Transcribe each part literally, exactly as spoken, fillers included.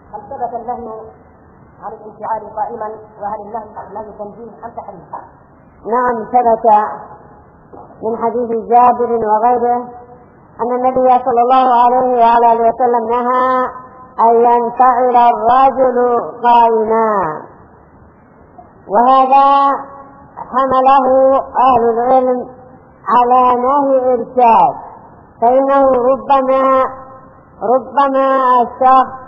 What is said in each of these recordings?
هل ثبت النهي عن الانفعال قائما، وهل النهي نهي تنزيه أم تحريم؟ نعم ثبت من حديث جابر وغيره أن النبي صلى الله عليه وعلى آله وسلم نهى أن ينفعل الرجل قائما، وهذا حمله أهل العلم على نهي إرشاد، فإنه ربما ربما الشخص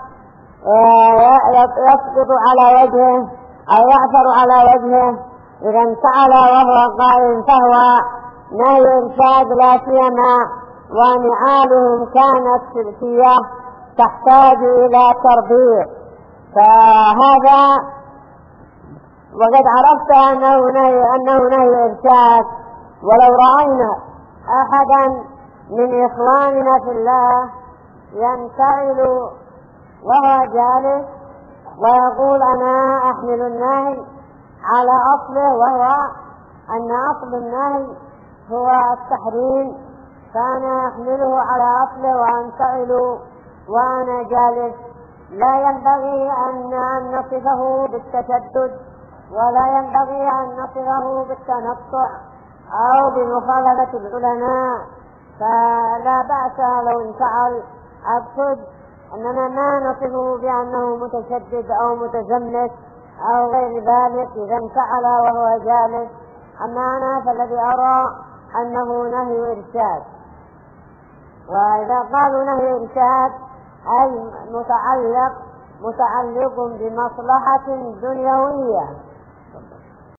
يسقط على وجهه أو يعثر على وجهه إذا انفعل وهو قائم، فهو نهي إرشاد، لا سيما ونعالهم كانت سلسية تحتاج إلى تربيط. فهذا وقد عرفت أنه نهي, أنه نهي إرشاد. ولو رأينا أحدا من إخواننا في الله ينفعل وهو جالس ويقول أنا أحمل النهي على أصله، وهو أن أصل النهي هو التحريم، فأنا أحمله على أصله وأنفعل وأنا جالس، لا ينبغي أن نصفه بالتشدد، ولا ينبغي أن نصفه بالتنطع أو بمخالفة العلماء، فلا بأس لو انفعل. أقصد أننا ما نصفه بأنه متشدد أو متزمت أو غير ذلك إذا انفعل وهو جالس. أما أنا فالذي أرى أنه نهي إرشاد، وإذا قالوا نهي إرشاد أي متعلق متعلق بمصلحة دنيوية